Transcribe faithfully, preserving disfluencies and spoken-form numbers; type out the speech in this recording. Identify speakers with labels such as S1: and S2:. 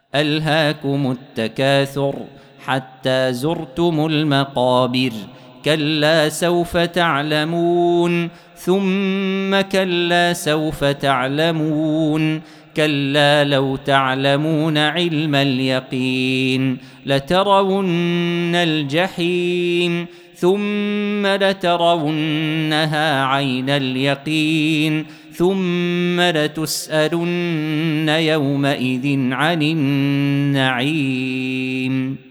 S1: ألهاكم التكاثر حتى زرتم المقابر كلا سوف تعلمون ثم كلا سوف تعلمون كلا لو تعلمون علم اليقين لترون الجحيم ثم لترونها عين اليقين ثم لتسألن يومئذ عن النعيم.